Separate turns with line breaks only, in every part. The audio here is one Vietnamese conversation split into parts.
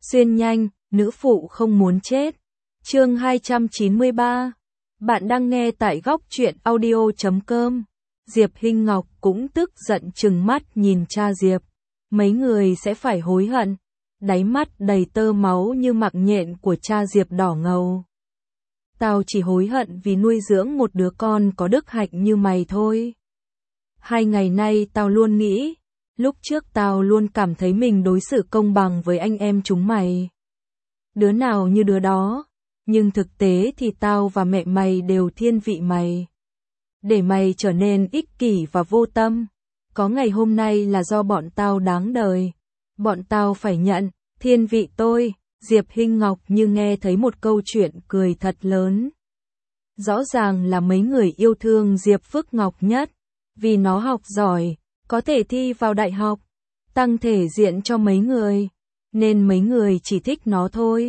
Xuyên nhanh, nữ phụ không muốn chết. Chương 293. Bạn đang nghe tại góc truyện audio.com. Diệp Hinh Ngọc cũng tức giận trừng mắt nhìn cha Diệp. Mấy người sẽ phải hối hận. Đáy mắt đầy tơ máu như mặc nhện của cha Diệp đỏ ngầu. Tao chỉ hối hận vì nuôi dưỡng một đứa con có đức hạnh như mày thôi. 2 ngày nay tao luôn nghĩ, lúc trước tao luôn cảm thấy mình đối xử công bằng với anh em chúng mày. Đứa nào như đứa đó, nhưng thực tế thì tao và mẹ mày đều thiên vị mày. Để mày trở nên ích kỷ và vô tâm. Có ngày hôm nay là do bọn tao đáng đời. Bọn tao phải nhận, thiên vị tôi. Diệp Hinh Ngọc như nghe thấy một câu chuyện cười thật lớn. Rõ ràng là mấy người yêu thương Diệp Phước Ngọc nhất, vì nó học giỏi, có thể thi vào đại học, tăng thể diện cho mấy người, nên mấy người chỉ thích nó thôi.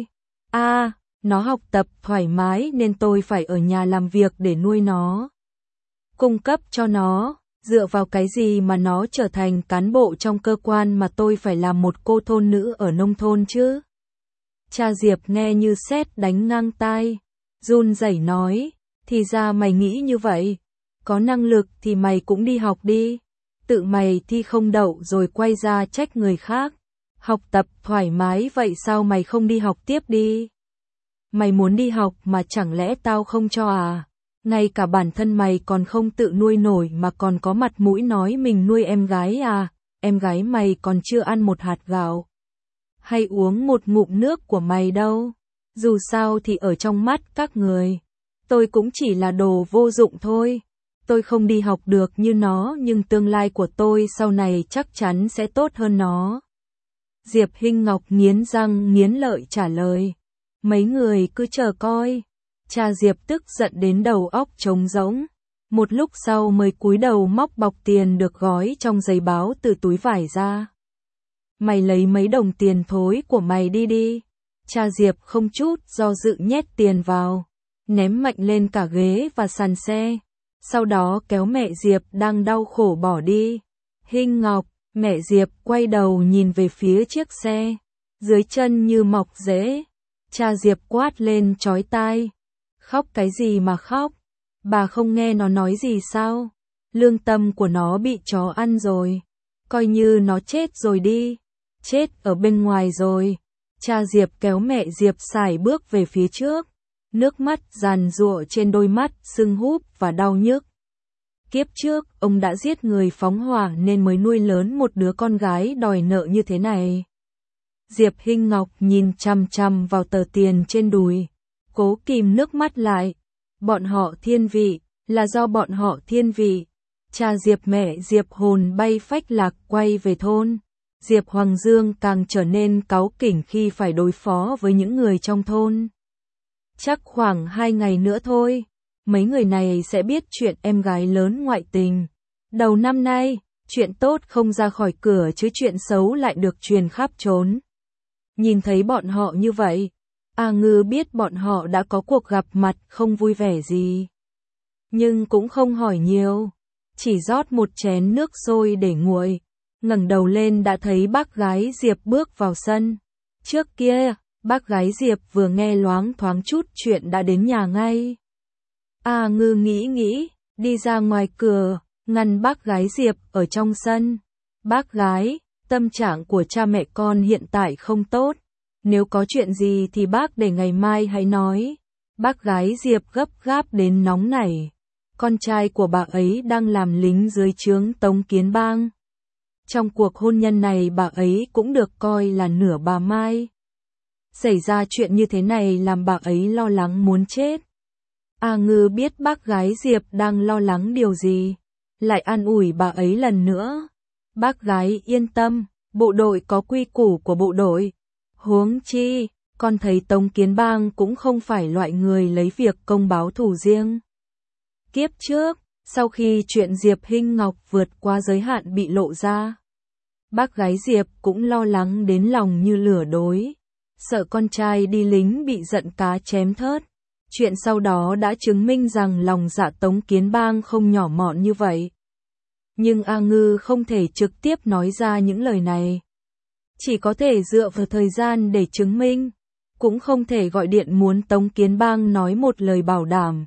Nó học tập thoải mái nên tôi phải ở nhà làm việc để nuôi nó, cung cấp cho nó, dựa vào cái gì mà nó trở thành cán bộ trong cơ quan mà tôi phải làm một cô thôn nữ ở nông thôn chứ? Cha Diệp nghe như sét đánh ngang tai, run rẩy nói, thì ra mày nghĩ như vậy, có năng lực thì mày cũng đi học đi, tự mày thi không đậu rồi quay ra trách người khác, học tập thoải mái vậy sao mày không đi học tiếp đi? Mày muốn đi học mà chẳng lẽ tao không cho à? Ngay cả bản thân mày còn không tự nuôi nổi mà còn có mặt mũi nói mình nuôi em gái à? Em gái mày còn chưa ăn một hạt gạo hay uống một ngụm nước của mày đâu. Dù sao thì ở trong mắt các người, tôi cũng chỉ là đồ vô dụng thôi. Tôi không đi học được như nó nhưng tương lai của tôi sau này chắc chắn sẽ tốt hơn nó. Diệp Hinh Ngọc nghiến răng nghiến lợi trả lời. Mấy người cứ chờ coi. Cha Diệp tức giận đến đầu óc trống rỗng. Một lúc sau mới cúi đầu móc bọc tiền được gói trong giấy báo từ túi vải ra. Mày lấy mấy đồng tiền thối của mày đi đi. Cha Diệp không chút do dự nhét tiền vào, ném mạnh lên cả ghế và sàn xe. Sau đó kéo mẹ Diệp đang đau khổ bỏ đi. Hinh Ngọc, mẹ Diệp quay đầu nhìn về phía chiếc xe, dưới chân như mọc rễ. Cha Diệp quát lên chói tai. Khóc cái gì mà khóc? Bà không nghe nó nói gì sao? Lương tâm của nó bị chó ăn rồi. Coi như nó chết rồi đi. Chết ở bên ngoài rồi. Cha Diệp kéo mẹ Diệp sải bước về phía trước. Nước mắt giàn giụa trên đôi mắt sưng húp và đau nhức. Kiếp trước, ông đã giết người phóng hỏa nên mới nuôi lớn một đứa con gái đòi nợ như thế này. Diệp Hinh Ngọc nhìn chằm chằm vào tờ tiền trên đùi, cố kìm nước mắt lại. Bọn họ thiên vị, là do bọn họ thiên vị. Cha Diệp mẹ Diệp hồn bay phách lạc quay về thôn. Diệp Hoàng Dương càng trở nên cáu kỉnh khi phải đối phó với những người trong thôn. Chắc khoảng 2 ngày nữa thôi, mấy người này sẽ biết chuyện em gái lớn ngoại tình. Đầu năm nay, chuyện tốt không ra khỏi cửa chứ chuyện xấu lại được truyền khắp trốn. Nhìn thấy bọn họ như vậy, A Ngư biết bọn họ đã có cuộc gặp mặt không vui vẻ gì. Nhưng cũng không hỏi nhiều, chỉ rót một chén nước sôi để nguội. Ngẩng đầu lên đã thấy bác gái Diệp bước vào sân. Trước kia, bác gái Diệp vừa nghe loáng thoáng chút chuyện đã đến nhà ngay. A Ngư nghĩ, đi ra ngoài cửa, ngăn bác gái Diệp ở trong sân. Bác gái, tâm trạng của cha mẹ con hiện tại không tốt. Nếu có chuyện gì thì bác để ngày mai hãy nói. Bác gái Diệp gấp gáp đến nóng nảy. Con trai của bà ấy đang làm lính dưới trướng Tống Kiến Bang. Trong cuộc hôn nhân này bà ấy cũng được coi là nửa bà Mai. Xảy ra chuyện như thế này làm bà ấy lo lắng muốn chết. A Ngư biết bác gái Diệp đang lo lắng điều gì, lại an ủi bà ấy lần nữa. Bác gái yên tâm, bộ đội có quy củ của bộ đội. Huống chi, con thấy Tống Kiến Bang cũng không phải loại người lấy việc công báo thù riêng. Kiếp trước, sau khi chuyện Diệp Hinh Ngọc vượt qua giới hạn bị lộ ra, bác gái Diệp cũng lo lắng đến lòng như lửa đối, sợ con trai đi lính bị giận cá chém thớt. Chuyện sau đó đã chứng minh rằng lòng dạ Tống Kiến Bang không nhỏ mọn như vậy. Nhưng A Ngư không thể trực tiếp nói ra những lời này. chỉ có thể dựa vào thời gian để chứng minh, cũng không thể gọi điện muốn Tống Kiến Bang nói một lời bảo đảm.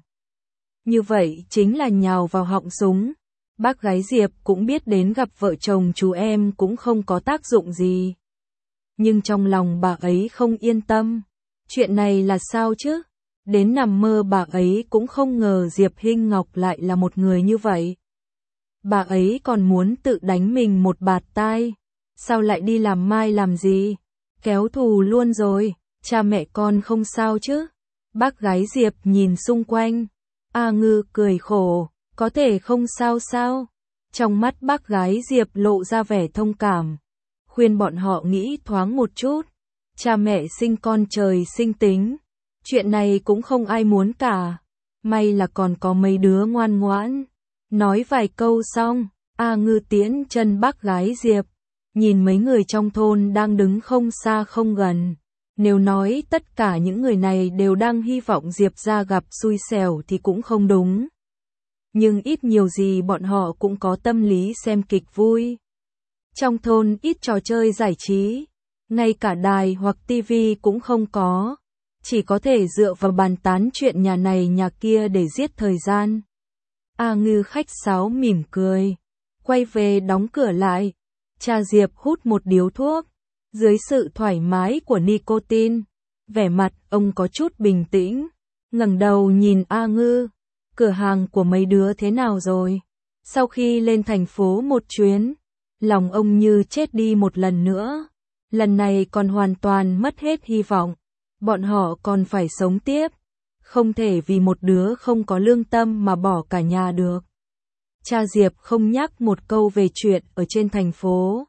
Như vậy chính là nhào vào họng súng. Bác gái Diệp cũng biết đến gặp vợ chồng chú em cũng không có tác dụng gì. Nhưng trong lòng bà ấy không yên tâm. Chuyện này là sao chứ? Đến nằm mơ bà ấy cũng không ngờ Diệp Hinh Ngọc lại là một người như vậy. Bà ấy còn muốn tự đánh mình một bạt tai. Sao lại đi làm mai làm gì? Kéo thù luôn rồi, cha mẹ con không sao chứ? Bác gái Diệp nhìn xung quanh. A Ngư cười khổ, có thể không sao sao? Trong mắt bác gái Diệp lộ ra vẻ thông cảm. Khuyên bọn họ nghĩ thoáng một chút. Cha mẹ sinh con trời sinh tính. Chuyện này cũng không ai muốn cả. May là còn có mấy đứa ngoan ngoãn. Nói vài câu xong, A Ngư tiễn chân bác gái Diệp. Nhìn mấy người trong thôn đang đứng không xa không gần. Nếu nói tất cả những người này đều đang hy vọng Diệp ra gặp xui xẻo thì cũng không đúng. Nhưng ít nhiều gì bọn họ cũng có tâm lý xem kịch vui. Trong thôn ít trò chơi giải trí, ngay cả đài hoặc tivi cũng không có. Chỉ có thể dựa vào bàn tán chuyện nhà này nhà kia để giết thời gian. A Ngư khách sáo mỉm cười, quay về đóng cửa lại. Cha Diệp hút một điếu thuốc. Dưới sự thoải mái của nicotine, vẻ mặt ông có chút bình tĩnh, ngẩng đầu nhìn A Ngư. Cửa hàng của mấy đứa thế nào rồi? Sau khi lên thành phố một chuyến, lòng ông như chết đi một lần nữa. Lần này còn hoàn toàn mất hết hy vọng. Bọn họ còn phải sống tiếp. Không thể vì một đứa không có lương tâm mà bỏ cả nhà được. Cha Diệp không nhắc một câu về chuyện ở trên thành phố.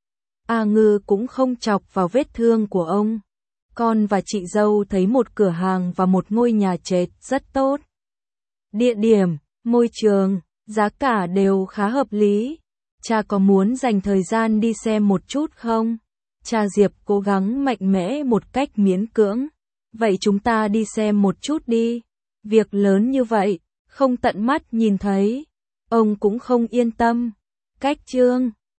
A Ngư cũng không chọc vào vết thương của ông. Con và chị dâu thấy một cửa hàng và một ngôi nhà trệt rất tốt. Địa điểm, môi trường, giá cả đều khá hợp lý. Cha có muốn dành thời gian đi xem một chút không? Cha Diệp cố gắng mạnh mẽ một cách miễn cưỡng. Vậy chúng ta đi xem một chút đi. Việc lớn như vậy, không tận mắt nhìn thấy. Ông cũng không yên tâm. Cách chương